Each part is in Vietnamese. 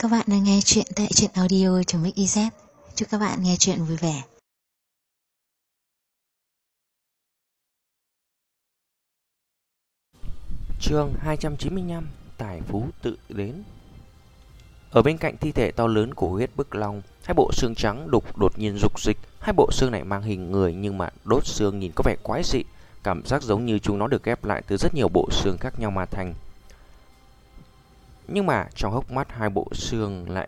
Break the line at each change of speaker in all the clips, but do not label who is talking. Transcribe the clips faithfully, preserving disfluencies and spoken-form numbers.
Các bạn đang nghe chuyện tại truyện audio.mixyz. Chúc các bạn nghe chuyện vui vẻ.
Chương hai trăm chín mươi lăm. Tài phú tự đến. Ở bên cạnh thi thể to lớn của huyết bức long, hai bộ xương trắng đục đột nhiên rục dịch. Hai bộ xương này mang hình người nhưng mà đốt xương nhìn có vẻ quái dị, cảm giác giống như chúng nó được ghép lại từ rất nhiều bộ xương khác nhau mà thành. Nhưng mà trong hốc mắt hai bộ xương lại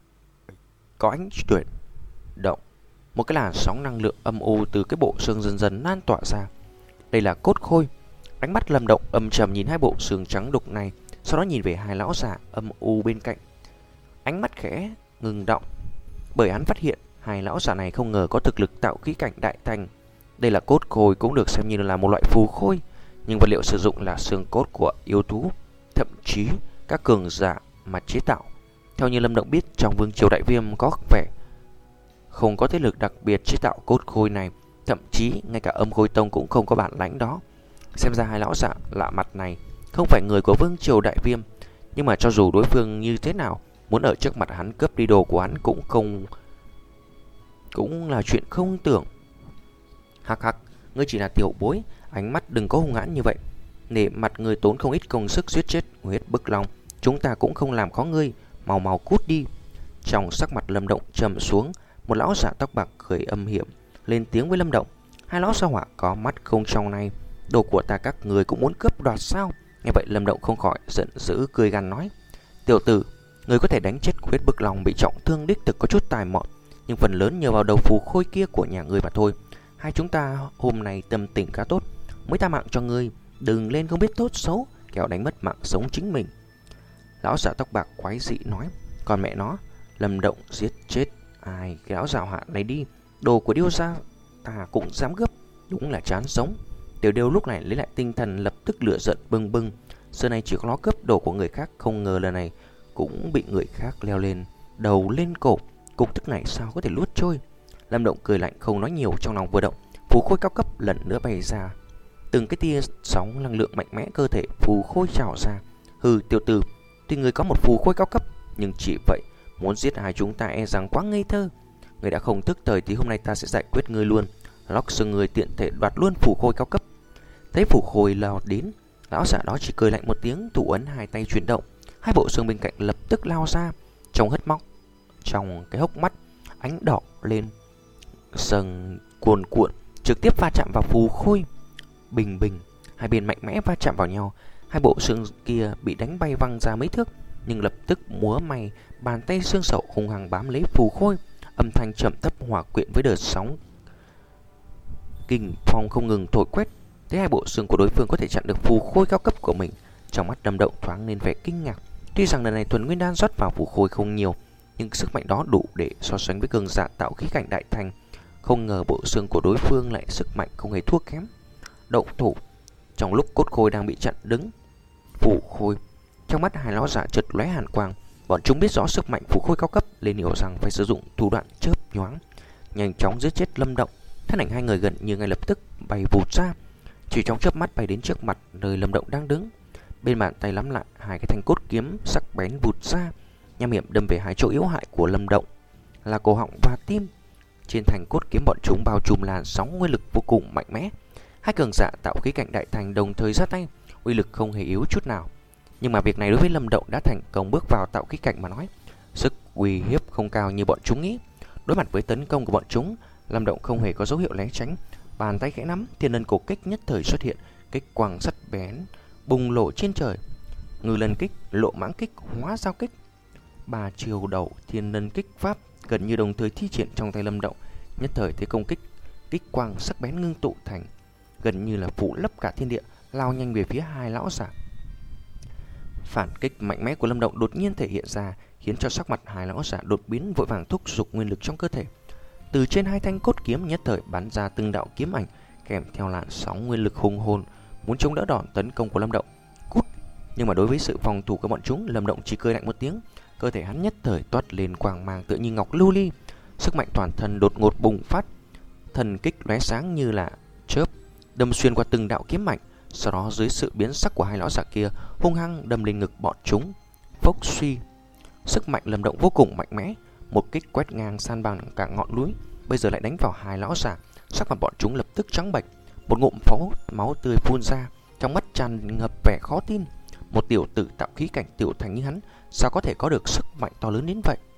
có ánh chuyển động. Một cái làn sóng năng lượng âm u từ cái bộ xương dần dần lan tỏa ra. Đây là cốt khôi. Ánh mắt Lâm Động âm trầm nhìn hai bộ xương trắng đục này, sau đó nhìn về hai lão già âm u bên cạnh. Ánh mắt khẽ ngừng động, bởi hắn phát hiện hai lão già này không ngờ có thực lực tạo khí cảnh đại thành. Đây là cốt khôi cũng được xem như là một loại phù khôi, nhưng vật liệu sử dụng là xương cốt của yêu thú, thậm chí các cường giả mà chế tạo. Theo như Lâm Động biết, trong vương triều Đại Viêm có vẻ không có thế lực đặc biệt chế tạo cốt khôi này, thậm chí ngay cả Âm Khôi Tông cũng không có bản lãnh đó. Xem ra hai lão giả lạ mặt này không phải người của vương triều Đại Viêm, nhưng mà cho dù đối phương như thế nào, muốn ở trước mặt hắn cướp đi đồ của hắn cũng không cũng là chuyện không tưởng. Hắc hắc, ngươi chỉ là tiểu bối, ánh mắt đừng có hung hãn như vậy. Để mặt người tốn không ít công sức giết chết huyết bức long, chúng ta cũng không làm khó ngươi, mau mau cút đi. Trong sắc mặt Lâm Động trầm xuống, một lão giả tóc bạc cười âm hiểm lên tiếng với Lâm Động. Hai lão sao hỏa có mắt không trong này, đồ của ta các người cũng muốn cướp đoạt sao? Nghe vậy Lâm Động không khỏi giận dữ cười gằn nói: Tiểu tử, người có thể đánh chết huyết bức long bị trọng thương đích thực có chút tài mọn, nhưng phần lớn nhờ vào đầu phù khôi kia của nhà ngươi mà thôi. Hai chúng ta hôm nay tâm tình khá tốt, mới tha mạng cho ngươi, đừng lên không biết tốt xấu, kẻo đánh mất mạng sống chính mình. Lão giả tóc bạc quái dị nói. Còn mẹ nó, Lâm Động giết chết ai cái lão giảo hạ này đi, đồ của điêu gia ta cũng dám gấp, đúng là chán sống. Tiểu Điêu lúc này lấy lại tinh thần, lập tức lửa giận bừng bừng. Xưa nay chỉ có nó cướp đồ của người khác, không ngờ lần này cũng bị người khác leo lên đầu lên cổ. Cục tức này sao có thể luốt trôi. Lâm Động cười lạnh không nói nhiều, trong lòng vừa động, phù khôi cao cấp lần nữa bay ra. Từng cái tia sóng năng lượng mạnh mẽ cơ thể phù khôi trào ra. Hừ, tiểu tử, tuy người có một phù khôi cao cấp, nhưng chỉ vậy muốn giết hai chúng ta e rằng quá ngây thơ. Người đã không thức thời thì hôm nay ta sẽ giải quyết ngươi luôn. Lóc xương người tiện thể đoạt luôn phù khôi cao cấp. Thấy phù khôi lao đến, lão giả đó chỉ cười lạnh một tiếng, thủ ấn hai tay chuyển động, hai bộ xương bên cạnh lập tức lao ra. Trong hất móc, trong cái hốc mắt ánh đỏ lên sần cuồn cuộn, trực tiếp va chạm vào phù khôi. Bình bình, hai bên mạnh mẽ va chạm vào nhau. Hai bộ xương kia bị đánh bay văng ra mấy thước, nhưng lập tức múa may bàn tay xương sẩu hung hăng bám lấy phù khôi. Âm thanh trầm thấp hòa quyện với đợt sóng kình phong không ngừng thổi quét. Thấy hai bộ xương của đối phương có thể chặn được phù khôi cao cấp của mình, trong mắt Lâm Động thoáng lên vẻ kinh ngạc. Tuy rằng lần này thuần nguyên đan rót vào phù khôi không nhiều, nhưng sức mạnh đó đủ để so sánh với cường giả tạo khí cảnh đại thành. Không ngờ bộ xương của đối phương lại sức mạnh không hề thua kém. Động thủ. Trong lúc cốt khôi đang bị chặn đứng phù khôi, trong mắt hai lão giả chợt lóe hàn quang. Bọn chúng biết rõ sức mạnh phù khôi cao cấp, nên hiểu rằng phải sử dụng thủ đoạn chớp nhoáng, nhanh chóng giết chết Lâm Động. Thân ảnh hai người gần như ngay lập tức bay vụt ra, chỉ trong chớp mắt bay đến trước mặt nơi Lâm Động đang đứng. Bên bàn tay nắm lại hai cái thanh cốt kiếm sắc bén vụt ra, nham hiểm đâm về hai chỗ yếu hại của Lâm Động là cổ họng và tim. Trên thanh cốt kiếm bọn chúng bao trùm làn sóng nguyên lực vô cùng mạnh mẽ. Hai cường giả tạo khí cảnh đại thành đồng thời ra tay, uy lực không hề yếu chút nào. Nhưng mà việc này đối với Lâm Động đã thành công bước vào tạo khí cảnh mà nói, sức uy hiếp không cao như bọn chúng nghĩ. Đối mặt với tấn công của bọn chúng, Lâm Động không hề có dấu hiệu né tránh, bàn tay khẽ nắm, thiên lân cổ kích nhất thời xuất hiện, kích quang sắt bén bùng nổ trên trời. Ngư lân kích, lộ mãng kích, hóa giao kích, ba chiều đầu thiên lân kích pháp gần như đồng thời thi triển trong tay Lâm Động. Nhất thời thế công kích kích quang sắc bén ngưng tụ thành, gần như là phủ lấp cả thiên địa, lao nhanh về phía hai lão giả. Phản kích mạnh mẽ của Lâm Động đột nhiên thể hiện ra, khiến cho sắc mặt hai lão giả đột biến, vội vàng thúc giục nguyên lực trong cơ thể. Từ trên hai thanh cốt kiếm nhất thời bắn ra từng đạo kiếm ảnh, kèm theo làn sóng nguyên lực hùng hồn, muốn chống đỡ đòn tấn công của Lâm Động. Cút! Nhưng mà đối với sự phòng thủ của bọn chúng, Lâm Động chỉ cười lạnh một tiếng, cơ thể hắn nhất thời toát lên quang mang tựa như ngọc lưu ly, sức mạnh toàn thân đột ngột bùng phát, thần kích lóe sáng như là chớp, đâm xuyên qua từng đạo kiếm ảnh. Sau đó dưới sự biến sắc của hai lão giả kia, hung hăng đâm lên ngực bọn chúng. Phốc suy, Sức mạnh Lâm Động vô cùng mạnh mẽ, một kích quét ngang san bằng cả ngọn núi, bây giờ lại đánh vào hai lão già. Sắc mặt bọn chúng lập tức trắng bệch, một ngụm pháo máu tươi phun ra, trong mắt tràn ngập vẻ khó tin. Một tiểu tử tạo khí cảnh tiểu thành như hắn, sao có thể có được sức mạnh to lớn đến vậy?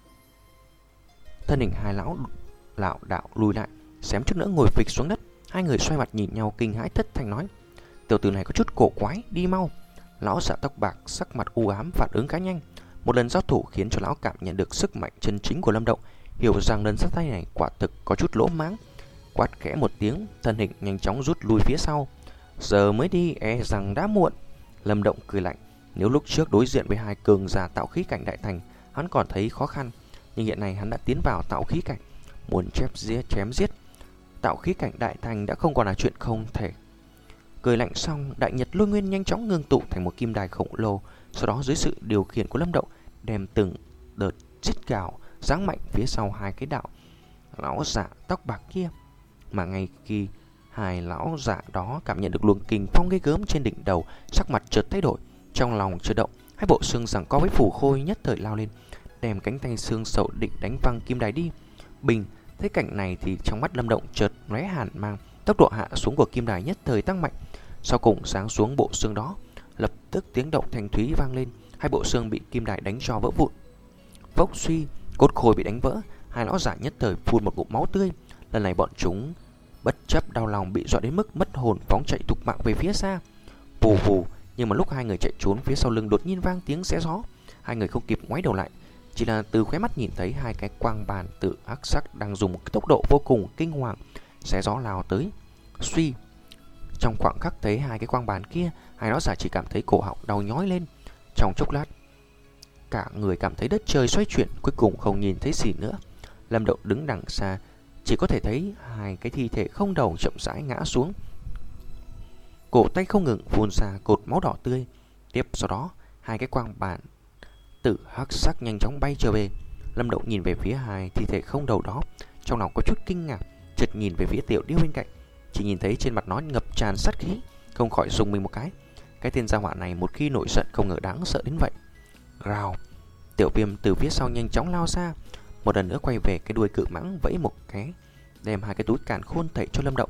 Thân hình hai lão lão đạo lùi lại, xém chút nữa ngồi phịch xuống đất. Hai người xoay mặt nhìn nhau kinh hãi thất thanh nói: tiểu tử này có chút cổ quái, đi mau. Lão giả tóc bạc sắc mặt u ám phản ứng khá nhanh. Một lần giao thủ khiến cho lão cảm nhận được sức mạnh chân chính của Lâm Động, hiểu rằng lần sát tay này quả thực có chút lỗ mãng. Quát khẽ một tiếng, thân hình nhanh chóng rút lui phía sau. Giờ mới đi e rằng đã muộn. Lâm Động cười lạnh, nếu lúc trước đối diện với hai cường giả tạo khí cảnh đại thành, hắn còn thấy khó khăn, nhưng hiện nay hắn đã tiến vào tạo khí cảnh, muốn chém giết chém giết tạo khí cảnh đại thành đã không còn là chuyện không thể. Cười lạnh xong, đại nhật lôi nguyên nhanh chóng ngưng tụ thành một kim đài khổng lồ, sau đó dưới sự điều khiển của Lâm Động đem từng đợt rít gào giáng mạnh phía sau hai cái đạo lão giả tóc bạc kia. Mà ngay khi hai lão giả đó cảm nhận được luồng kình phong ghê gớm trên đỉnh đầu, sắc mặt chợt thay đổi, trong lòng chợt động, hai bộ xương giằng co với Phù Khôi nhất thời lao lên, đem cánh tay xương sậu định đánh văng kim đài đi. Bình thấy cảnh này thì trong mắt Lâm Động chợt lóe hàn mang, tốc độ hạ xuống của kim đài nhất thời tăng mạnh. Sau cùng sáng xuống bộ xương đó, lập tức tiếng động thanh thúy vang lên, hai bộ xương bị kim đài đánh cho vỡ vụn. Vốc suy, cốt khôi bị đánh vỡ, hai lão giả nhất thời phun một ngụm máu tươi. Lần này bọn chúng bất chấp đau lòng bị dọa đến mức mất hồn phóng chạy thục mạng về phía xa. Vù vù, nhưng mà lúc hai người chạy trốn, phía sau lưng đột nhiên vang tiếng xé gió. Hai người không kịp ngoái đầu lại, chỉ là từ khóe mắt nhìn thấy hai cái quang bàn tự hắc sắc đang dùng một cái tốc độ vô cùng kinh hoàng xé gió lao tới. Suy, trong khoảng khắc thấy hai cái quang bàn kia, hai lão giả chỉ cảm thấy cổ họng đau nhói lên. Trong chốc lát, cả người cảm thấy đất trời xoay chuyển, cuối cùng không nhìn thấy gì nữa. Lâm Động đứng đằng xa, chỉ có thể thấy hai cái thi thể không đầu chậm rãi ngã xuống, cổ tay không ngừng phun ra cột máu đỏ tươi. Tiếp sau đó, hai cái quang bàn tử hắc sắc nhanh chóng bay trở về. Lâm Động nhìn về phía hai thi thể không đầu đó, trong lòng có chút kinh ngạc, chợt nhìn về phía Tiểu Điêu bên cạnh, chỉ nhìn thấy trên mặt nó ngập tràn sát khí, không khỏi rùng mình một cái. Cái tên gia họa này một khi nổi giận không ngờ đáng sợ đến vậy. Rào, Tiểu Viêm từ phía sau nhanh chóng lao ra, một lần nữa quay về cái đuôi cự mãng vẫy một cái, đem hai cái túi càn khôn thảy cho Lâm Động.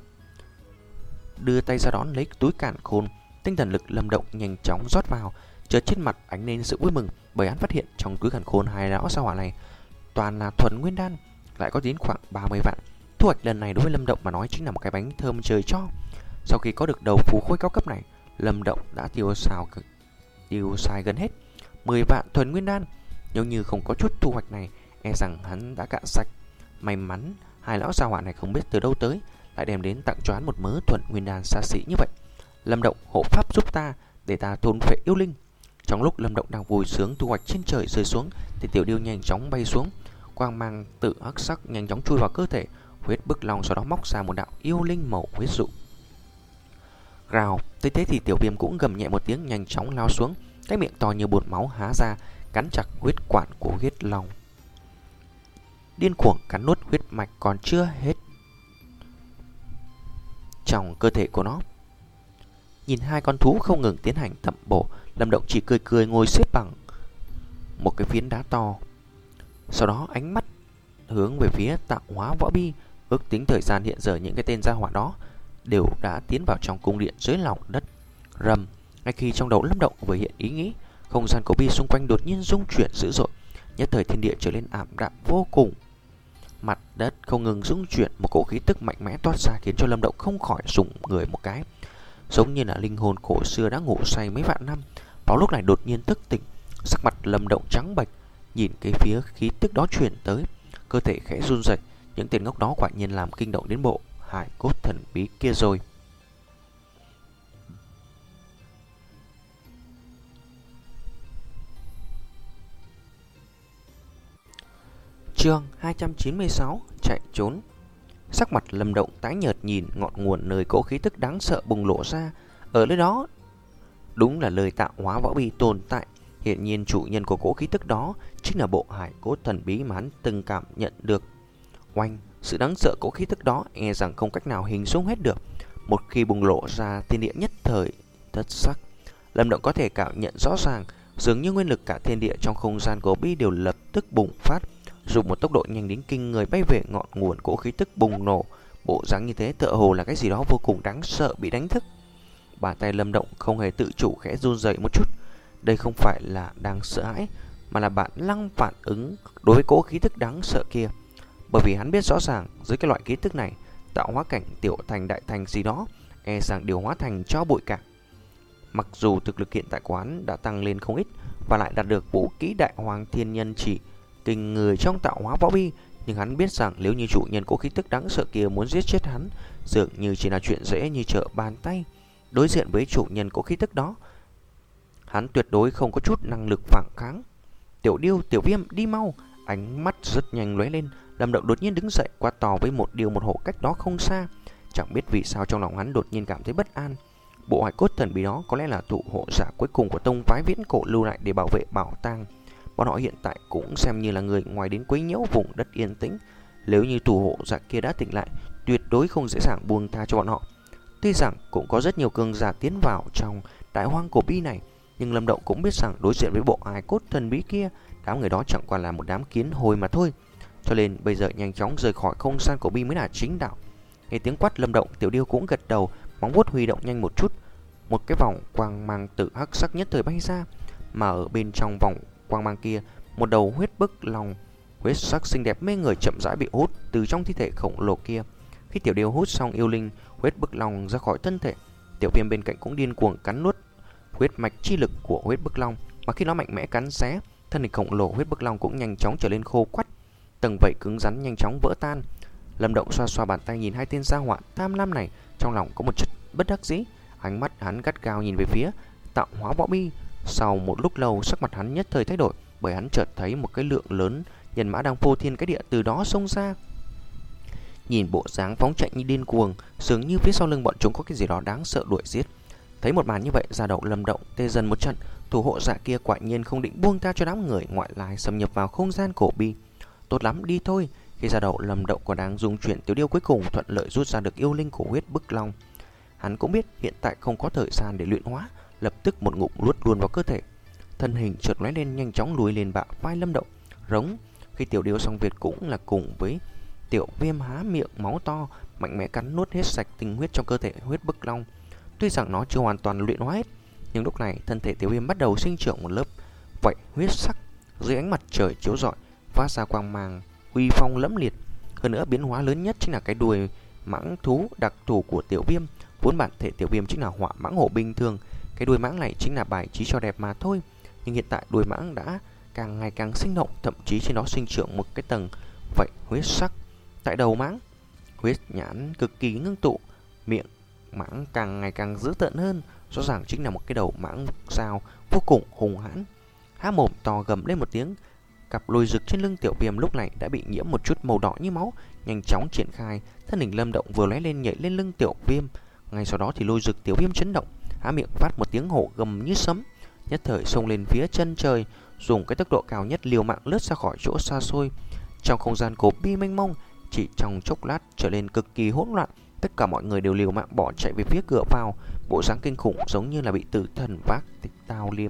Đưa tay ra đón lấy túi càn khôn, tinh thần lực Lâm Động nhanh chóng rót vào, chợt trên mặt ánh lên sự vui mừng, bởi hắn phát hiện trong túi càn khôn hai lão gia hỏa này toàn là thuần nguyên đan, lại có đến khoảng ba mươi vạn. Thu hoạch lần này đối với Lâm Động mà nói chính là một cái bánh thơm trời cho. Sau khi có được đầu phù khôi cao cấp này, Lâm Động đã tiêu xào tiêu xài gần hết mười vạn thuần nguyên đan. Nếu như không có chút thu hoạch này, e rằng hắn đã cạn sạch. May mắn hai lão gia hỏa này không biết từ đâu tới, lại đem đến tặng cho hắn một mớ thuần nguyên đan xa xỉ như vậy. Lâm Động, hộ pháp giúp ta, để ta thôn phệ yêu linh. Trong lúc Lâm Động đang vui sướng thu hoạch trên trời rơi xuống, thì Tiểu Điêu nhanh chóng bay xuống, quang mang tự hắc sắc nhanh chóng chui vào cơ thể, huyết bức long sau đó móc ra một đạo yêu linh màu huyết dụ. Rào, tới thế thì Tiểu Viêm cũng gầm nhẹ một tiếng, nhanh chóng lao xuống, cái miệng to như bồn máu há ra, cắn chặt huyết quản của huyết long, điên cuồng cắn nuốt huyết mạch còn chưa hết trong cơ thể của nó. Nhìn hai con thú không ngừng tiến hành tẩm bổ, Lâm Động chỉ cười cười ngồi xếp bằng một cái phiến đá to, sau đó ánh mắt hướng về phía tạo hóa võ bi. Ước tính thời gian hiện giờ những cái tên gia hỏa đó đều đã tiến vào trong cung điện dưới lòng đất. Rầm, ngay khi trong đầu Lâm Động vừa hiện ý nghĩ, không gian cổ bi xung quanh đột nhiên rung chuyển dữ dội, nhất thời thiên địa trở nên ảm đạm vô cùng. Mặt đất không ngừng rung chuyển, một cỗ khí tức mạnh mẽ toát ra khiến cho Lâm Động không khỏi rùng người một cái, giống như là linh hồn cổ xưa đã ngủ say mấy vạn năm, vào lúc này đột nhiên thức tỉnh. Sắc mặt Lâm Động trắng bệch, nhìn cái phía khí tức đó truyền tới, cơ thể khẽ run rẩy. Những tên ngốc đó quả nhiên làm kinh động đến bộ hải cốt thần bí kia rồi. Chương hai trăm chín mươi sáu, chạy trốn. Sắc mặt Lâm Động tái nhợt nhìn ngọn nguồn nơi cỗ khí tức đáng sợ bùng lộ ra. Ở nơi đó đúng là lời tạo hóa võ bi tồn tại. Hiện nhiên chủ nhân của cỗ khí tức đó chính là bộ hải cốt thần bí mà hắn từng cảm nhận được. Oanh, sự đáng sợ cỗ khí tức đó e rằng không cách nào hình dung hết được. Một khi bùng lộ ra, thiên địa nhất thời thất sắc. Lâm Động có thể cảm nhận rõ ràng Dường như nguyên lực cả thiên địa trong không gian của Bi đều lập tức bùng phát, dùng một tốc độ nhanh đến kinh người bay về ngọn nguồn cỗ khí tức bùng nổ. Bộ dáng như thế tựa hồ là cái gì đó vô cùng đáng sợ bị đánh thức. Bàn tay Lâm Động không hề tự chủ khẽ run rẩy một chút. Đây không phải là đang sợ hãi, mà là bản năng phản ứng đối với cỗ khí tức đáng sợ kia. Bởi vì hắn biết rõ ràng dưới cái loại khí tức này, tạo hóa cảnh tiểu thành đại thành gì đó e rằng điều hóa thành cho bụi cả. Mặc dù thực lực hiện tại của hắn đã tăng lên không ít và lại đạt được vũ kỹ đại hoàng thiên nhân chỉ kinh người trong tạo hóa võ bi, nhưng hắn biết rằng nếu như chủ nhân cỗ khí tức đáng sợ kia muốn giết chết hắn, dường như chỉ là chuyện dễ như trở bàn tay. Đối diện với chủ nhân cỗ khí tức đó, hắn tuyệt đối không có chút năng lực phản kháng. Tiểu Điêu, Tiểu Viêm, đi mau! Ánh mắt rất nhanh lóe lên. Lâm Động đột nhiên đứng dậy, quát to với một điều một hộ cách đó không xa. Chẳng biết vì sao trong lòng hắn đột nhiên cảm thấy bất an. Bộ hài cốt thần bí đó có lẽ là thủ hộ giả cuối cùng của tông phái viễn cổ lưu lại để bảo vệ bảo tàng. Bọn họ hiện tại cũng xem như là người ngoài đến quấy nhiễu vùng đất yên tĩnh. Nếu như thủ hộ giả kia đã tỉnh lại, tuyệt đối không dễ dàng buông tha cho bọn họ. Tuy rằng cũng có rất nhiều cường giả tiến vào trong đại hoang cổ bi này, nhưng Lâm Động cũng biết rằng đối diện với bộ hài cốt thần bí kia, đám người đó chẳng qua là một đám kiến hôi mà thôi. Cho nên bây giờ nhanh chóng rời khỏi không gian cổ bi mới là chính đạo. Nghe tiếng quát Lâm Động, Tiểu Điêu cũng gật đầu, móng vuốt huy động nhanh một chút. Một cái vòng quang mang tự hắc sắc nhất thời bay ra, mà ở bên trong vòng quang mang kia, một đầu huyết bức long huyết sắc xinh đẹp mê người chậm rãi bị hút từ trong thi thể khổng lồ kia. Khi Tiểu Điêu hút xong yêu linh huyết bức long ra khỏi thân thể, Tiểu Viêm bên cạnh cũng điên cuồng cắn nuốt huyết mạch chi lực của huyết bức long, mà khi nó mạnh mẽ cắn xé, thân hình khổng lồ huyết bức long cũng nhanh chóng trở lên khô quắt, tầng vảy cứng rắn nhanh chóng vỡ tan. Lâm Động xoa xoa bàn tay nhìn hai tên gia họa tham lam này, trong lòng có một chút bất đắc dĩ. Ánh mắt hắn gắt gao nhìn về phía tạo hóa võ bi. Sau một lúc lâu, sắc mặt hắn nhất thời thay đổi, bởi hắn chợt thấy một cái lượng lớn nhân mã đang phô thiên cái địa từ đó xông ra. Nhìn bộ dáng phóng chạy như điên cuồng, dường như phía sau lưng bọn chúng có cái gì đó đáng sợ đuổi giết. Thấy một màn như vậy, da đầu Lâm Động tê dần một trận. Thủ hộ giả kia quả nhiên không định buông tha cho đám người ngoại lai xâm nhập vào không gian cổ bi. Tốt lắm, đi thôi. Khi da đầu Lâm Động còn đang dùng chuyển, Tiểu Điêu cuối cùng thuận lợi rút ra được yêu linh của huyết bức long. Hắn cũng biết hiện tại không có thời gian để luyện hóa, lập tức một ngụm nuốt luôn vào cơ thể. Thân hình chợt lóe lên nhanh chóng lùi lên bả vai Lâm Động, rống. Khi Tiểu Điêu xong việc cũng là cùng với Tiểu Viêm há miệng máu to, mạnh mẽ cắn nuốt hết sạch tinh huyết trong cơ thể huyết bức long. Tuy rằng nó chưa hoàn toàn luyện hóa hết, nhưng lúc này thân thể Tiểu Viêm bắt đầu sinh trưởng một lớp vảy huyết sắc, dưới ánh mặt trời chiếu rọi phát ra quang mang uy phong lẫm liệt. Hơn nữa biến hóa lớn nhất chính là cái đuôi mãng thú đặc thù của Tiểu Viêm. Vốn bản thể Tiểu Viêm chính là họa mãng hổ bình thường, cái đuôi mãng này chính là bài trí cho đẹp mà thôi. Nhưng hiện tại đuôi mãng đã càng ngày càng sinh động, thậm chí trên nó sinh trưởng một cái tầng vảy huyết sắc. Tại đầu mãng, huyết nhãn cực kỳ ngưng tụ, miệng mãng càng ngày càng dữ tợn hơn, rõ ràng chính là một cái đầu mãng dao vô cùng hung hãn. Há mồm to gầm lên một tiếng. Cặp lôi rực trên lưng Tiểu Viêm lúc này đã bị nhiễm một chút màu đỏ như máu, nhanh chóng triển khai. Thân hình Lâm Động vừa lóe lên nhảy lên lưng Tiểu Viêm, ngay sau đó thì lôi rực Tiểu Viêm chấn động, há miệng phát một tiếng hổ gầm như sấm, nhất thời xông lên phía chân trời, dùng cái tốc độ cao nhất liều mạng lướt ra khỏi chỗ xa xôi. Trong không gian cổ bi mênh mông, chỉ trong chốc lát trở nên cực kỳ hỗn loạn. Tất cả mọi người đều liều mạng bỏ chạy về phía cửa vào, bộ dáng kinh khủng giống như là bị tử thần vác tịch tao liêm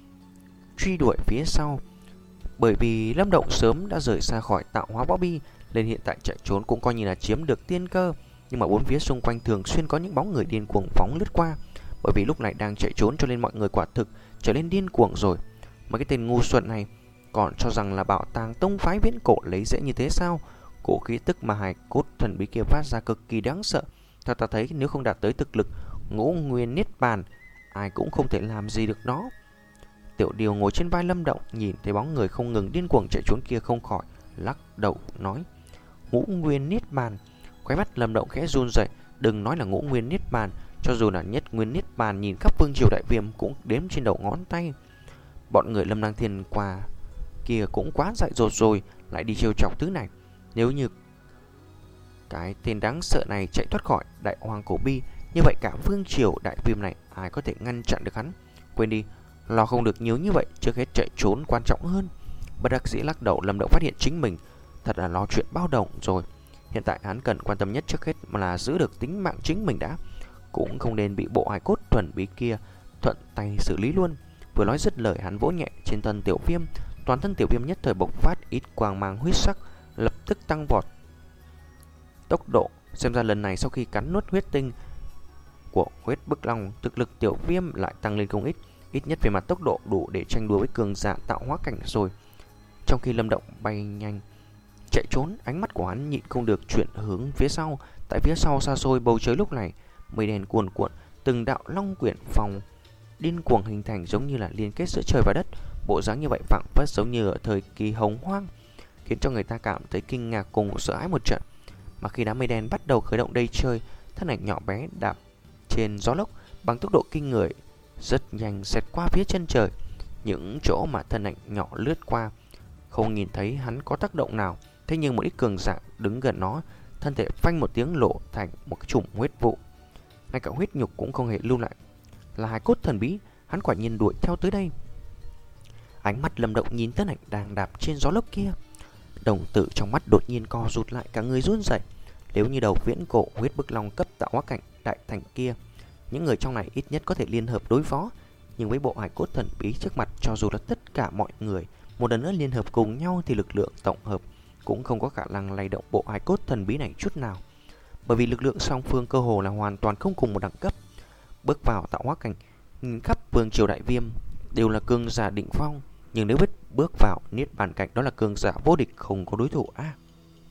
truy đuổi phía sau. Bởi vì Lâm Động sớm đã rời xa khỏi tạo hóa võ bi, nên hiện tại chạy trốn cũng coi như là chiếm được tiên cơ. Nhưng mà bốn phía xung quanh thường xuyên có những bóng người điên cuồng phóng lướt qua. Bởi vì lúc này đang chạy trốn cho nên mọi người quả thực trở nên điên cuồng rồi. Mấy cái tên ngu xuẩn này còn cho rằng là bảo tàng tông phái viễn cổ lấy dễ như thế sao? Cổ khí tức mà hài cốt thần bí kia phát ra cực kỳ đáng sợ. Theo ta thấy nếu không đạt tới thực lực ngũ nguyên niết bàn, ai cũng không thể làm gì được nó. Tiểu Điêu ngồi trên vai Lâm Động, nhìn thấy bóng người không ngừng điên cuồng chạy trốn kia không khỏi lắc đầu nói: ngũ nguyên niết bàn. Khóe mắt Lâm Động khẽ run rẩy. Đừng nói là ngũ nguyên niết bàn, cho dù là nhất nguyên niết bàn, nhìn khắp vương triều đại viêm cũng đếm trên đầu ngón tay. Bọn người Lâm Lang Thiên qua kia cũng quá dại dột rồi, lại đi trêu chọc thứ này. Nếu như cái tên đáng sợ này chạy thoát khỏi đại hoàng cổ bi, như vậy cả vương triều đại viêm này ai có thể ngăn chặn được hắn? Quên đi, lo không được nhiều như vậy, trước hết chạy trốn quan trọng hơn. Bất đắc dĩ lắc đầu, Lâm Động phát hiện chính mình thật là lo chuyện bao đồng rồi. Hiện tại hắn cần quan tâm nhất trước hết mà là giữ được tính mạng chính mình đã, cũng không nên bị bộ hài cốt thuần bí kia thuận tay xử lý luôn. Vừa nói dứt lời, hắn vỗ nhẹ trên thân Tiểu Viêm. Toàn thân Tiểu Viêm nhất thời bộc phát ít quang mang huyết sắc, lập tức tăng vọt tốc độ. Xem ra lần này sau khi cắn nuốt huyết tinh của huyết bức long, thực lực Tiểu Viêm lại tăng lên không ít, ít nhất về mặt tốc độ đủ để tranh đua với cường giả tạo hóa cảnh rồi. Trong khi Lâm Động bay nhanh chạy trốn, ánh mắt của hắn nhịn không được chuyển hướng phía sau. Tại phía sau xa xôi bầu trời lúc này mây đen cuồn cuộn, từng đạo long quyển phòng điên cuồng hình thành, giống như là liên kết giữa trời và đất. Bộ dáng như vậy phảng phất giống như ở thời kỳ hồng hoang, khiến cho người ta cảm thấy kinh ngạc cùng sợ hãi một trận. Mà khi đám mây đen bắt đầu khởi động đầy trời, thân ảnh nhỏ bé đạp trên gió lốc bằng tốc độ kinh người, rất nhanh xẹt qua phía chân trời. Những chỗ mà thân ảnh nhỏ lướt qua không nhìn thấy hắn có tác động nào, thế nhưng một ít cường giả đứng gần nó, thân thể phanh một tiếng lộ thành một cái chùm huyết vụ, ngay cả huyết nhục cũng không hề lưu lại. Là hài cốt thần bí, hắn quả nhiên đuổi theo tới đây. Ánh mắt Lâm Động nhìn thân ảnh đang đạp trên gió lốc kia, đồng tử trong mắt đột nhiên co rụt lại, cả người run rẩy. Nếu như đầu viễn cổ huyết bức long cấp tạo hóa cảnh đại thành kia, những người trong này ít nhất có thể liên hợp đối phó, nhưng với bộ hài cốt thần bí trước mặt, cho dù là tất cả mọi người một lần nữa liên hợp cùng nhau thì lực lượng tổng hợp cũng không có khả năng lay động bộ hài cốt thần bí này chút nào, bởi vì lực lượng song phương cơ hồ là hoàn toàn không cùng một đẳng cấp. Bước vào tạo hóa cảnh, nhìn khắp vương triều Đại Viêm đều là cường giả đỉnh phong, nhưng nếu biết bước vào niết bàn cảnh, đó là cường giả vô địch, không có đối thủ a. À,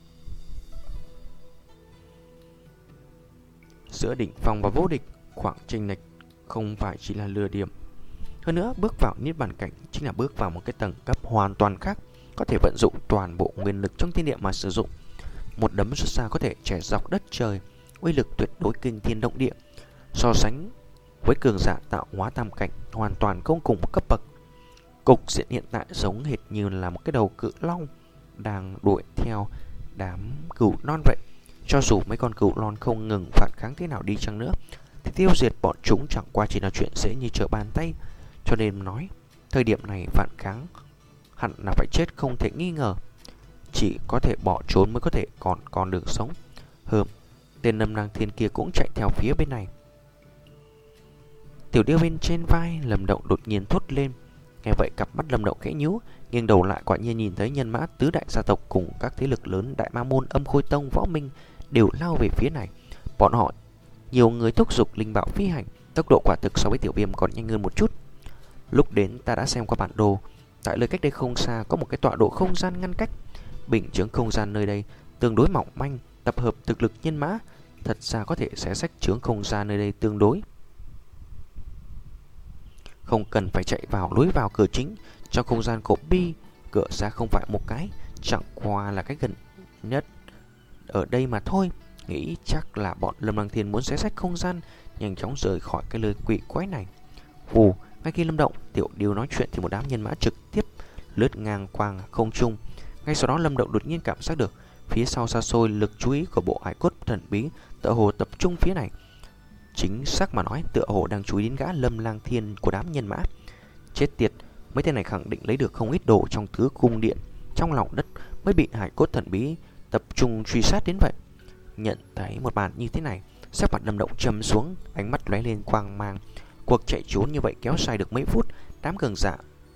giữa đỉnh phong và vô địch, khoảng chênh lệch không phải chỉ là lừa điểm. Hơn nữa, bước vào niết bàn cảnh chính là bước vào một cái tầng cấp hoàn toàn khác, có thể vận dụng toàn bộ nguyên lực trong thiên địa mà sử dụng. Một đấm xuất ra có thể chẻ dọc đất trời, uy lực tuyệt đối kinh thiên động địa. So sánh với cường giả tạo hóa tam cảnh, hoàn toàn không cùng một cấp bậc. Cục diện hiện tại giống hệt như là một cái đầu cự long đang đuổi theo đám cừu non vậy. Cho dù mấy con cừu non không ngừng phản kháng thế nào đi chăng nữa, thì tiêu diệt bọn chúng chẳng qua chỉ là chuyện dễ như trở bàn tay. Cho nên nói, thời điểm này phản kháng hẳn là phải chết không thể nghi ngờ. Chỉ có thể bỏ trốn mới có thể còn còn đường sống. Hừm, tên Lâm Lang Thiên kia cũng chạy theo phía bên này. Tiểu điêu bên trên vai Lâm Động đột nhiên thốt lên. Nghe vậy cặp mắt Lâm Động khẽ nhíu, nghiêng đầu lại quả nhiên nhìn thấy nhân mã tứ đại gia tộc cùng các thế lực lớn Đại Ma Môn, Âm Khôi Tông, Võ Minh đều lao về phía này. Bọn họ nhiều người thúc giục linh bảo phi hành, tốc độ quả thực so với Tiểu Viêm còn nhanh hơn một chút. Lúc đến ta đã xem qua bản đồ, tại nơi cách đây không xa có một cái tọa độ không gian ngăn cách. Bình chướng không gian nơi đây tương đối mỏng manh, tập hợp thực lực nhân mã thật ra có thể xé rách chướng không gian nơi đây tương đối. Không cần phải chạy vào lối vào cửa chính. Trong không gian cổ bi, cửa ra không phải một cái, chẳng qua là cái gần nhất ở đây mà thôi. Nghĩ chắc là bọn Lâm Lang Thiên muốn xé rách không gian, nhanh chóng rời khỏi cái nơi quỷ quái này. Vù, ngay khi Lâm Động Tiểu Điêu nói chuyện thì một đám nhân mã trực tiếp lướt ngang qua không trung. Ngay sau đó Lâm Động đột nhiên cảm giác được phía sau xa xôi lực chú ý của bộ hải cốt thần bí tựa hồ tập trung phía này. Chính xác mà nói, tựa hồ đang chú ý đến gã Lâm Lang Thiên của đám nhân mã. Chết tiệt, mấy tên này khẳng định lấy được không ít đồ trong tứ cung điện trong lòng đất mới bị hải cốt thần bí tập trung truy sát đến vậy. Nhận thấy một màn như thế này, sắc mặt Lâm Động trầm xuống, ánh mắt lóe lên quang mang. Cuộc chạy trốn như vậy kéo dài được mấy phút, đám cường giả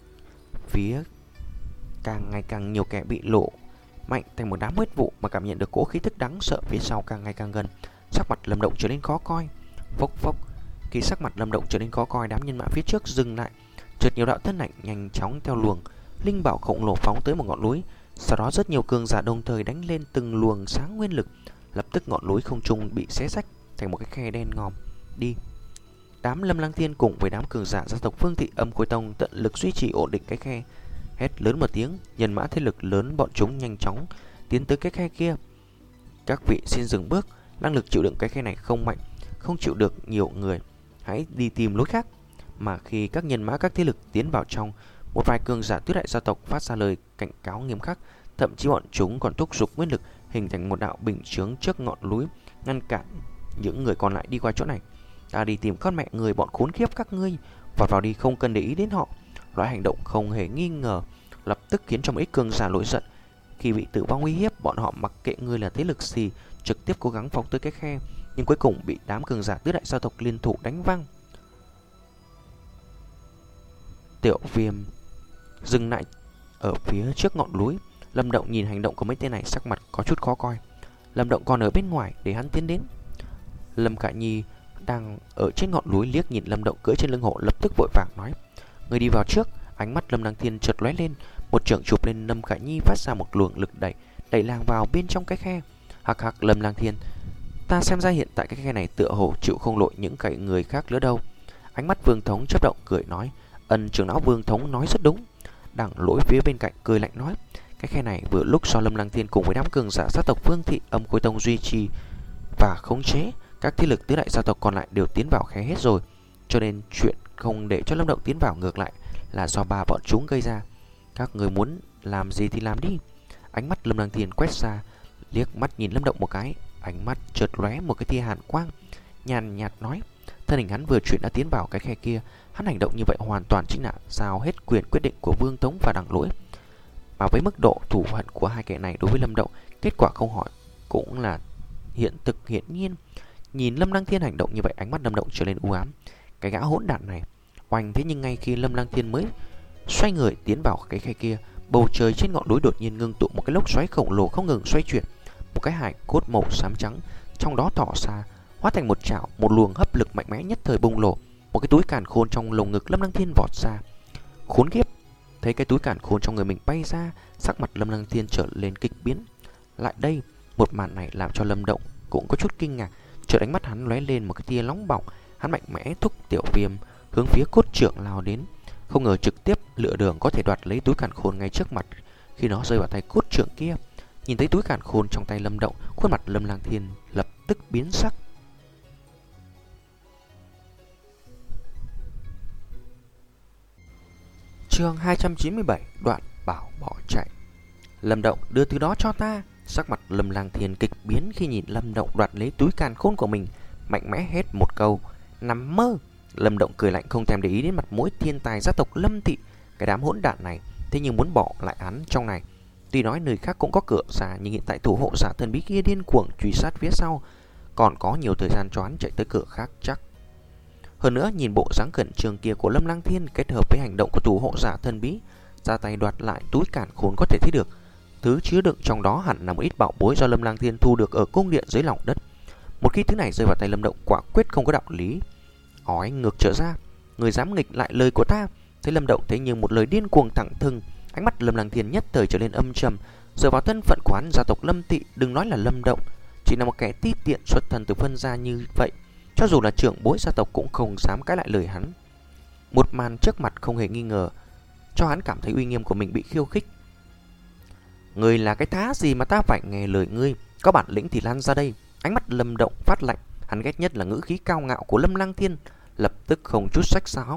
phía càng ngày càng nhiều kẻ bị lộ mạnh thành một đám huyết vụ, mà cảm nhận được cỗ khí tức đáng sợ phía sau càng ngày càng gần. Sắc mặt Lâm Động trở nên khó coi. Phốc phốc, khi sắc mặt Lâm Động trở nên khó coi, đám nhân mã phía trước dừng lại. Chợt nhiều đạo thân ảnh nhanh chóng theo luồng linh bảo khổng lồ phóng tới một ngọn núi. Sau đó rất nhiều cường giả đồng thời đánh lên từng luồng sáng nguyên lực, lập tức ngọn núi không trung bị xé rách thành một cái khe đen ngòm. Đi. Đám Lâm Lang Thiên cùng với đám cường giả gia tộc Phương Thị Âm Khôi Tông tận lực duy trì ổn định cái khe. Hét lớn một tiếng, nhân mã thế lực lớn bọn chúng nhanh chóng tiến tới cái khe kia. Các vị xin dừng bước, năng lực chịu đựng cái khe này không mạnh, không chịu được nhiều người, hãy đi tìm lối khác. Mà khi các nhân mã các thế lực tiến vào trong, một vài cường giả tứ đại gia tộc phát ra lời cảnh cáo nghiêm khắc, thậm chí bọn chúng còn thúc giục nguyên lực hình thành một đạo bình chướng trước ngọn núi, ngăn cản những người còn lại đi qua chỗ này. Ta đi tìm con mẹ người bọn khốn khiếp các ngươi, vọt vào đi, không cần để ý đến họ. Loại hành động không hề nghi ngờ lập tức khiến cho một ít cường giả nổi giận. Khi bị tử vong uy hiếp, bọn họ mặc kệ ngươi là thế lực gì, trực tiếp cố gắng phóng tới cái khe, nhưng cuối cùng bị đám cường giả tứ đại gia tộc liên thủ đánh văng. Tiểu Viêm dừng lại ở phía trước ngọn núi. Lâm Động nhìn hành động của mấy tên này sắc mặt có chút khó coi. Lâm Động còn ở bên ngoài để hắn tiến đến. Lâm Khả Nhi đang ở trên ngọn núi liếc nhìn Lâm Động cưỡi trên lưng hổ, lập tức vội vàng nói: "Người đi vào trước." Ánh mắt Lâm Lăng Thiên chợt lóe lên, một chưởng chụp lên Lâm Khả Nhi, phát ra một luồng lực đẩy, đẩy nàng vào bên trong cái khe. Hắc hắc, Lâm Lăng Thiên, ta xem ra hiện tại cái khe này tựa hồ chịu không nổi những cái người khác nữa đâu. Ánh mắt Vương Thống chớp động cười nói: "Ân trưởng lão Vương Thống nói rất đúng." Đằng Lỗi phía bên cạnh cười lạnh nói: "Cái khe này vừa lúc do Lâm Lăng Thiên cùng với đám cường giả gia tộc Vương Thị Âm Khối Tông duy trì và khống chế, các thế lực tứ đại gia tộc còn lại đều tiến vào khe hết rồi, cho nên chuyện không để cho Lâm Động tiến vào ngược lại là do ba bọn chúng gây ra. Các người muốn làm gì thì làm đi." Ánh mắt Lâm Lăng Thiên quét ra, liếc mắt nhìn Lâm Động một cái, ánh mắt chợt lóe một cái tia hàn quang, nhàn nhạt nói: "Thân hình hắn vừa chuyển đã tiến vào cái khe kia, hắn hành động như vậy hoàn toàn chính là giao hết quyền quyết định của Vương Tống và Đằng Lỗi. Mà với mức độ thù hận của hai kẻ này đối với Lâm Động, kết quả không hỏi cũng là hiện thực hiển nhiên." Nhìn Lâm Lăng Thiên hành động như vậy, ánh mắt Lâm Động trở nên u ám. Cái gã hỗn đản này oanh. Thế nhưng ngay khi Lâm Lăng Thiên mới xoay người tiến vào cái khe kia, bầu trời trên ngọn núi đột nhiên ngưng tụ một cái lốc xoáy khổng lồ không ngừng xoay chuyển. Một cái hải cốt màu xám trắng trong đó tỏ ra hóa thành một chảo, một luồng hấp lực mạnh mẽ nhất thời bùng nổ. Một cái túi càn khôn trong lồng ngực Lâm Lăng Thiên vọt ra. Khốn kiếp! Thấy cái túi càn khôn trong người mình bay ra, sắc mặt Lâm Lăng Thiên trở lên kịch biến. Lại đây, một màn này làm cho Lâm Động cũng có chút kinh ngạc. Chợt ánh mắt hắn lóe lên một cái tia nóng bỏng, hắn mạnh mẽ thúc Tiểu Viêm hướng phía cốt trượng lao đến, không ngờ trực tiếp lựa đường có thể đoạt lấy túi càn khôn ngay trước mặt. Khi nó rơi vào tay cốt trượng kia, nhìn thấy túi càn khôn trong tay Lâm Động, khuôn mặt Lâm Lăng Thiên lập tức biến sắc. Chương hai trăm chín mươi bảy: Đoạn bảo bỏ chạy. Lâm Động, đưa thứ đó cho ta. Sắc mặt Lâm Lăng Thiên kịch biến khi nhìn Lâm Động đoạt lấy túi càn khôn của mình, mạnh mẽ hét một câu: "Nằm mơ!" Lâm Động cười lạnh, không thèm để ý đến mặt mũi thiên tài gia tộc Lâm Thị. Cái đám hỗn đản này thế nhưng muốn bỏ lại hắn trong này. Tuy nói nơi khác cũng có cửa giả, nhưng hiện tại thủ hộ giả thần bí kia điên cuồng truy sát phía sau, còn có nhiều thời gian cho hắn chạy tới cửa khác chắc. Hơn nữa, nhìn bộ dáng khẩn trương kia của Lâm Lăng Thiên kết hợp với hành động của thủ hộ giả thần bí, ra tay đoạt lại túi càn khôn, có thể thấy được thứ chứa đựng trong đó hẳn là một ít bảo bối do Lâm Lăng Thiên thu được ở cung điện dưới lòng đất. Một khi thứ này rơi vào tay Lâm Động, quả quyết không có đạo lý ói ngược trở ra. Người dám nghịch lại lời của ta. Thấy Lâm Động thấy như một lời điên cuồng thẳng thừng, ánh mắt Lâm Lăng Thiên nhất thời trở lên âm trầm. Dựa vào thân phận của hắn, gia tộc Lâm Thị đừng nói là Lâm Động, chỉ là một kẻ ti tiện xuất thân từ phân gia như vậy, cho dù là trưởng bối gia tộc cũng không dám cãi lại lời hắn. Một màn trước mặt không hề nghi ngờ cho hắn cảm thấy uy nghiêm của mình bị khiêu khích. "Ngươi là cái thá gì mà ta phải nghe lời ngươi? Có bản lĩnh thì lan ra đây." Ánh mắt Lâm Động phát lạnh, hắn ghét nhất là ngữ khí cao ngạo của Lâm Lăng Thiên, lập tức không chút sách sáo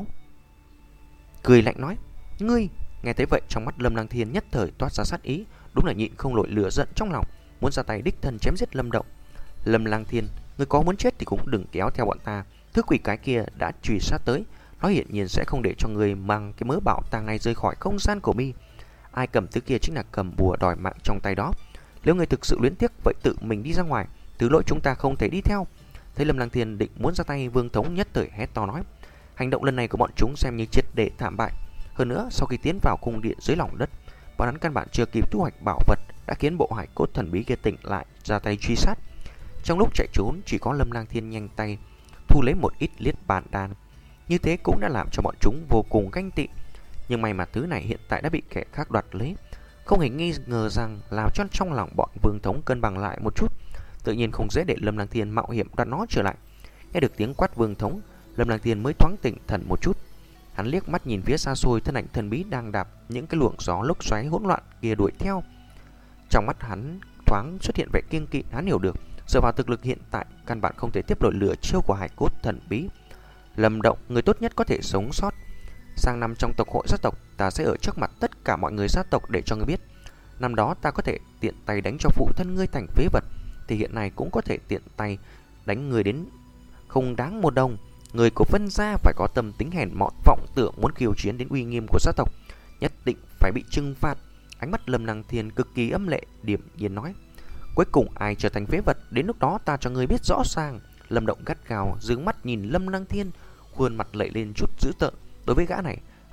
cười lạnh nói: "Ngươi!" Nghe thấy vậy, trong mắt Lâm Lăng Thiên nhất thời toát ra sát ý, đúng là nhịn không nổi lửa giận trong lòng, muốn ra tay đích thân chém giết Lâm Động. "Lâm Lăng Thiên, ngươi có muốn chết thì cũng đừng kéo theo bọn ta. Thứ quỷ cái kia đã truy sát tới, nó hiển nhiên sẽ không để cho ngươi mang cái mớ bảo tàng này rời khỏi không gian của mi. Ai cầm thứ kia chính là cầm bùa đòi mạng trong tay đó. Nếu ngươi thực sự luyến tiếc, vậy tự mình đi ra ngoài, thứ lỗi chúng ta không thể đi theo." Thấy Lâm Lăng Thiên định muốn ra tay, Vương Thống nhất thời hét to nói: "Hành động lần này của bọn chúng xem như triệt để thảm bại. Hơn nữa, sau khi tiến vào cung điện dưới lòng đất, bọn hắn căn bản chưa kịp thu hoạch bảo vật đã khiến bộ hải cốt thần bí kia tỉnh lại, ra tay truy sát. Trong lúc chạy trốn, chỉ có Lâm Lăng Thiên nhanh tay thu lấy một ít liết bàn đan. Như thế cũng đã làm cho bọn chúng vô cùng ganh tị. Nhưng may mà thứ này hiện tại đã bị kẻ khác đoạt lấy, không hề nghi ngờ rằng làm cho trong lòng bọn Vương Thống cân bằng lại một chút. Tự nhiên không dễ để Lâm Lăng Thiên mạo hiểm đoạt nó trở lại." Nghe được tiếng quát Vương Thống, Lâm Lăng Thiên mới thoáng tỉnh thần một chút. Hắn liếc mắt nhìn phía xa xôi, thân ảnh thần bí đang đạp những cái luồng gió lốc xoáy hỗn loạn kia đuổi theo. Trong mắt hắn thoáng xuất hiện vẻ kiêng kỵ. Hắn hiểu được dựa vào thực lực hiện tại căn bản không thể tiếp nổi lửa chiêu của hải cốt thần bí. "Lâm Động, người tốt nhất có thể sống sót. Sang năm trong tộc hội gia tộc, ta sẽ ở trước mặt tất cả mọi người gia tộc để cho ngươi biết, năm đó ta có thể tiện tay đánh cho phụ thân ngươi thành phế vật, thì hiện nay cũng có thể tiện tay đánh người đến không đáng một đồng. Người của Vân gia phải có tâm tính hèn mọn, vọng tưởng muốn khiêu chiến đến uy nghiêm của gia tộc, nhất định phải bị trừng phạt." Ánh mắt Lâm Lăng Thiên cực kỳ âm lệ, điềm nhiên nói: "Cuối cùng ai trở thành phế vật, đến lúc đó ta cho ngươi biết rõ ràng." Lâm Động gắt gào, giương mắt nhìn Lâm Lăng Thiên, khuôn mặt lệ lên chút dữ tợn. Đối với gã này,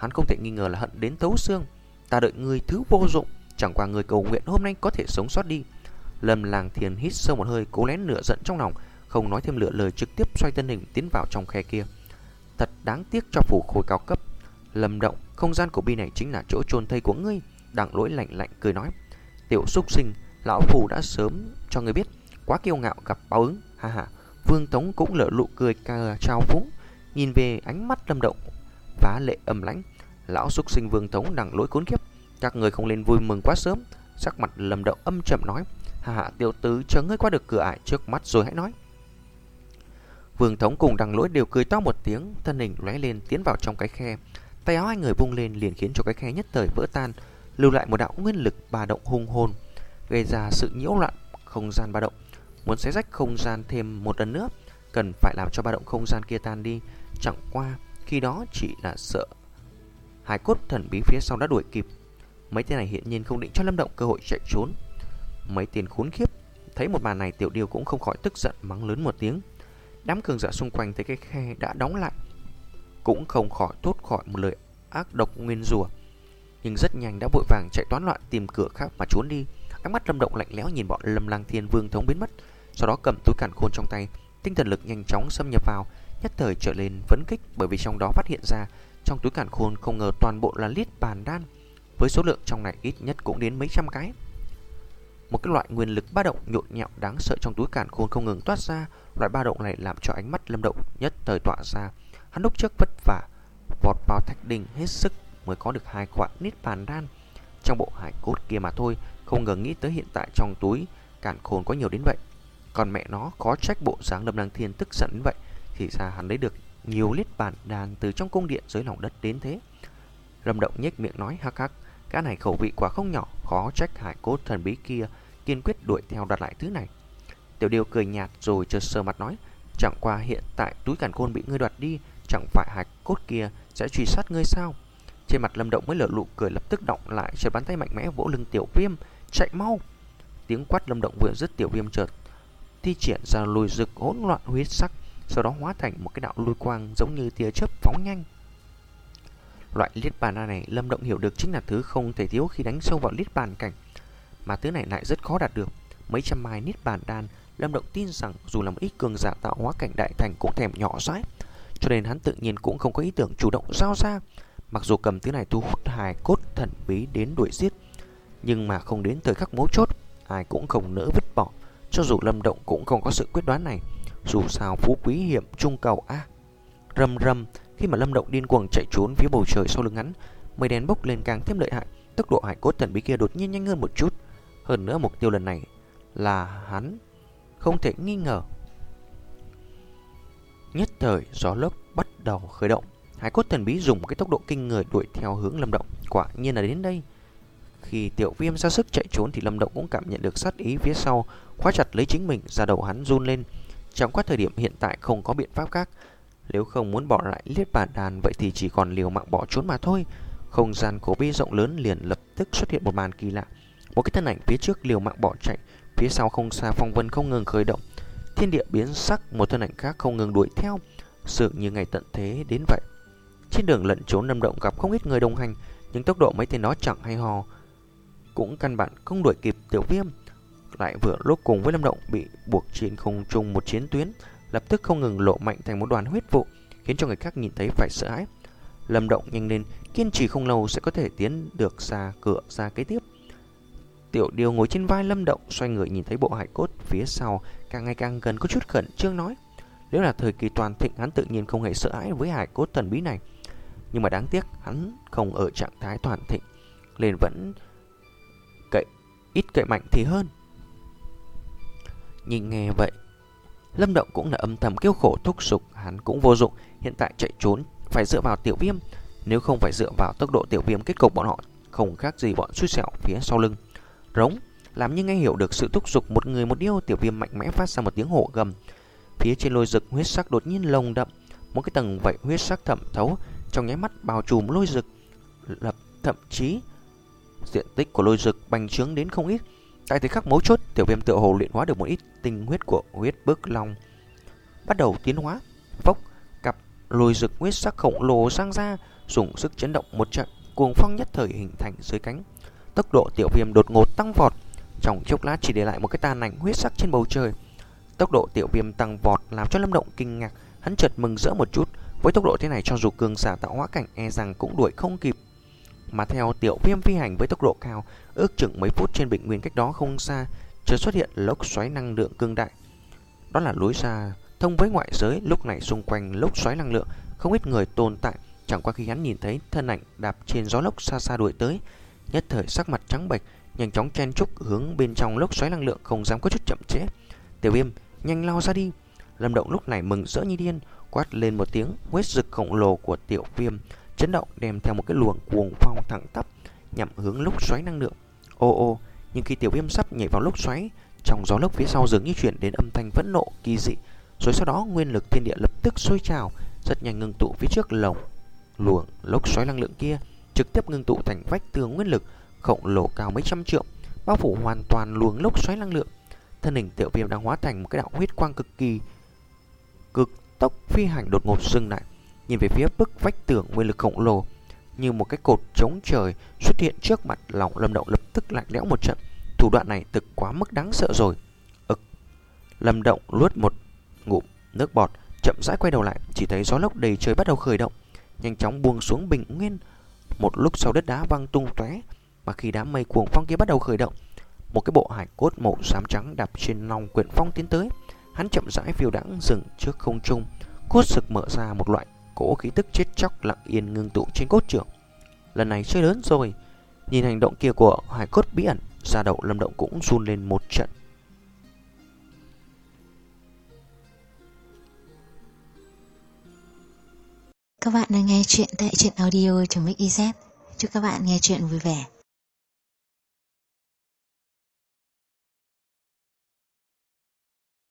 hắn không thể nghi ngờ là hận đến thấu xương. Ta đợi ngươi thứ vô dụng, chẳng qua người cầu nguyện hôm nay có thể sống sót đi. Lâm Lang Thiên hít sâu một hơi, cố nén lửa giận trong lòng, không nói thêm lựa lời, trực tiếp xoay thân hình tiến vào trong khe kia. Thật đáng tiếc cho phù khôi cao cấp. Lâm Động, không gian của bi này chính là chỗ chôn thây của ngươi. Đặng Lỗi lạnh lạnh cười nói, tiểu súc sinh, lão phù đã sớm cho ngươi biết, quá kiêu ngạo gặp báo ứng. Ha ha. Vương Tống cũng lỡ lụ cười ca trao phúng, nhìn về ánh mắt Lâm Động phá lệ âm lãnh. Lão súc sinh Vương Tống, Đặng Lỗi khốn kiếp, các người không nên vui mừng quá sớm. Sắc mặt Lâm Động âm trầm nói, ha ha, tiểu tử, chờ ngươi qua được cửa ải trước mắt rồi hãy nói. Vương Tống cùng Đặng Lỗi đều cười to một tiếng, thân hình lóe lên tiến vào trong cái khe. Tay áo hai người vung lên liền khiến cho cái khe nhất thời vỡ tan, lưu lại một đạo nguyên lực ba động hung hồn, gây ra sự nhiễu loạn không gian ba động. Muốn xé rách không gian thêm một lần nữa, cần phải làm cho ba động không gian kia tan đi. Chẳng qua khi đó chỉ là sợ hải cốt thần bí phía sau đã đuổi kịp. Mấy tên này hiện nhiên không định cho Lâm Động cơ hội chạy trốn. Mấy tên khốn khiếp thấy một màn này, Tiểu Điêu cũng không khỏi tức giận mắng lớn một tiếng. Đám cường giả xung quanh thấy cái khe đã đóng lại cũng không khỏi thốt khỏi một lời ác độc nguyên rủa, nhưng rất nhanh đã vội vàng chạy toán loạn tìm cửa khác mà trốn đi. Ánh mắt Lâm Động lạnh lẽo nhìn bọn Lâm Lang Thiên, Vương Tống biến mất, sau đó cầm túi càn khôn trong tay, tinh thần lực nhanh chóng xâm nhập vào, nhất thời trở lên phấn kích, bởi vì trong đó phát hiện ra trong túi càn khôn không ngờ toàn bộ là liết bàn đan, với số lượng trong này ít nhất cũng đến mấy trăm cái. Một cái loại nguyên lực ba động nhộn nhạo đáng sợ trong túi càn khôn không ngừng toát ra. Loại ba động này làm cho ánh mắt Lâm Động nhất thời tỏa ra. Hắn lúc trước vất vả vọt vào thạch đình hết sức mới có được hai quả niết bàn đan trong bộ hải cốt kia mà thôi, không ngờ nghĩ tới hiện tại trong túi càn khôn có nhiều đến vậy. Còn mẹ nó, có trách bộ dáng Lâm Lang Thiên tức giận đến vậy, thì ra hắn lấy được nhiều niết bàn đan từ trong cung điện dưới lòng đất đến thế. Lâm Động nhếch miệng nói, hắc hắc, cái này khẩu vị quả không nhỏ, khó trách hải cốt thần bí kia kiên quyết đuổi theo đoạt lại thứ này. Tiểu Điêu cười nhạt rồi chợt sờ mặt nói, chẳng qua hiện tại túi càn khôn bị ngươi đoạt đi, chẳng phải hải cốt kia sẽ truy sát ngươi sao? Trên mặt Lâm Động mới lở lụ cười lập tức động lại, chợt bàn tay mạnh mẽ vỗ lưng Tiểu Viêm, chạy mau. Tiếng quát Lâm Động vừa dứt, Tiểu Viêm chợt thi triển ra lôi rực hỗn loạn huyết sắc, sau đó hóa thành một cái đạo lôi quang giống như tia chớp phóng nhanh. Loại liết bàn đan này Lâm Động hiểu được chính là thứ không thể thiếu khi đánh sâu vào liết bàn cảnh, mà thứ này lại rất khó đạt được. Mấy trăm mai niết bàn đan, Lâm Động tin rằng dù là một ít cường giả tạo hóa cảnh đại thành cũng thèm nhỏ dãi, cho nên hắn tự nhiên cũng không có ý tưởng chủ động giao ra. Mặc dù cầm thứ này thu hút hài cốt thần bí đến đuổi giết, nhưng mà không đến thời khắc mấu chốt, ai cũng không nỡ vứt bỏ. Cho dù Lâm Động cũng không có sự quyết đoán này, dù sao phú quý hiểm trung cầu a. À, rầm rầm, khi mà Lâm Động điên cuồng chạy trốn, phía bầu trời sau lưng hắn mây đen bốc lên càng thêm lợi hại. Tốc độ hải cốt thần bí kia đột nhiên nhanh hơn một chút, hơn nữa mục tiêu lần này là hắn không thể nghi ngờ. Nhất thời gió lốc bắt đầu khởi động, hải cốt thần bí dùng một cái tốc độ kinh người đuổi theo hướng Lâm Động. Quả nhiên là đến đây. Khi Tiểu Viêm ra sức chạy trốn thì Lâm Động cũng cảm nhận được sát ý phía sau khóa chặt lấy chính mình, da đầu hắn run lên. Trong quá thời điểm hiện tại không có biện pháp khác, nếu không muốn bỏ lại liết bàn đàn vậy thì chỉ còn liều mạng bỏ trốn mà thôi. Không gian cổ bi rộng lớn liền lập tức xuất hiện một màn kỳ lạ. Một cái thân ảnh phía trước liều mạng bỏ chạy, phía sau không xa phong vân không ngừng khởi động, thiên địa biến sắc, một thân ảnh khác không ngừng đuổi theo, dường như ngày tận thế đến vậy. Trên đường lẩn trốn, Lâm Động gặp không ít người đồng hành, nhưng tốc độ mấy tên đó chẳng hay ho, cũng căn bản không đuổi kịp Tiểu Viêm. Lại vừa lúc cùng với Lâm Động bị buộc trên không trung một chiến tuyến, lập tức không ngừng lộ mạnh thành một đoàn huyết vụ, khiến cho người khác nhìn thấy phải sợ hãi. Lâm Động nhanh lên, kiên trì không lâu sẽ có thể tiến được ra cửa ra kế tiếp. Tiểu Điêu ngồi trên vai Lâm Động, xoay người nhìn thấy bộ hải cốt phía sau càng ngày càng gần, có chút khẩn trương nói, nếu là thời kỳ toàn thịnh hắn tự nhiên không hề sợ hãi với hải cốt thần bí này, nhưng mà đáng tiếc hắn không ở trạng thái toàn thịnh, nên vẫn cậy ít cậy mạnh thì hơn. Nhìn nghe vậy, Lâm Động cũng là âm thầm kêu khổ thúc giục, hắn cũng vô dụng, hiện tại chạy trốn phải dựa vào Tiểu Viêm, nếu không phải dựa vào tốc độ Tiểu Viêm, kết cục bọn họ không khác gì bọn xui xẻo phía sau lưng. Rống, làm như nghe hiểu được sự thúc giục một người một điêu, Tiểu Viêm mạnh mẽ phát ra một tiếng hổ gầm. Phía trên lôi rực huyết sắc đột nhiên lồng đậm, một cái tầng vậy huyết sắc thẩm thấu, trong nháy mắt bao trùm lôi rực, lập thậm chí diện tích của lôi rực bành trướng đến không ít. Tại thời khắc mấu chốt, Tiểu Viêm tựa hồ luyện hóa được một ít tinh huyết của huyết bức long, bắt đầu tiến hóa. Phốc, cặp lôi rực huyết sắc khổng lồ sang ra, dùng sức chấn động một trận, cuồng phong nhất thời hình thành dưới cánh. Tốc độ Tiểu Viêm đột ngột tăng vọt, trong chốc lát chỉ để lại một cái tàn ảnh huyết sắc trên bầu trời. Tốc độ Tiểu Viêm tăng vọt làm cho Lâm Động kinh ngạc, hắn chợt mừng rỡ một chút. Với tốc độ thế này, cho dù cường giả tạo hóa cảnh e rằng cũng đuổi không kịp. Mà theo Tiểu Viêm phi hành với tốc độ cao, ước chừng mấy phút trên bình nguyên cách đó không xa, chợt xuất hiện lốc xoáy năng lượng cương đại. Đó là lối ra thông với ngoại giới. Lúc này xung quanh lốc xoáy năng lượng không ít người tồn tại. Chẳng qua khi hắn nhìn thấy thân ảnh đạp trên gió lốc xa xa đuổi tới, nhất thời sắc mặt trắng bệch, nhanh chóng chen chúc hướng bên trong lốc xoáy năng lượng, không dám có chút chậm trễ. Tiểu Viêm, nhanh lao ra đi! Lâm Động lúc này mừng rỡ như điên, quát lên một tiếng. Huyết dực khổng lồ của Tiểu Viêm chấn động, đem theo một cái luồng cuồng phong thẳng tắp nhằm hướng lốc xoáy năng lượng. Ô ô! Nhưng khi Tiểu Viêm sắp nhảy vào lốc xoáy, trong gió lốc phía sau dường như chuyển đến âm thanh phẫn nộ kỳ dị, rồi sau đó nguyên lực thiên địa lập tức sôi trào, rất nhanh ngưng tụ phía trước lồng luồng lốc xoáy năng lượng kia, trực tiếp ngưng tụ thành vách tường nguyên lực khổng lồ cao mấy trăm trượng, bao phủ hoàn toàn luồng lốc xoáy năng lượng. Thân hình Tiểu Viêm đang hóa thành một cái đạo huyết quang cực kỳ cực tốc phi hành, đột ngột dừng lại, nhìn về phía bức vách tường nguyên lực khổng lồ như một cái cột chống trời xuất hiện trước mặt. Lòng Lâm Động lập tức lạnh lẽo một trận, thủ đoạn này thực quá mức đáng sợ rồi. Ực. Lâm Động nuốt một ngụm nước bọt, chậm rãi quay đầu lại, chỉ thấy gió lốc đầy trời bắt đầu khởi động, nhanh chóng buông xuống bình nguyên. Một lúc sau đất đá văng tung tóe, mà khi đám mây cuồng phong kia bắt đầu khởi động, một cái bộ hải cốt màu xám trắng đạp trên lòng quyển phong tiến tới. Hắn chậm rãi phiêu đãng dừng trước không trung, cốt sực mở ra, một loại cỗ khí tức chết chóc lặng yên ngưng tụ trên cốt trưởng. Lần này chơi lớn rồi. Nhìn hành động kia của hải cốt bí ẩn, da đầu Lâm Động cũng run lên một trận.
Các bạn đang nghe chuyện tại truyện audio chấm ích z. Chúc các bạn nghe chuyện vui vẻ.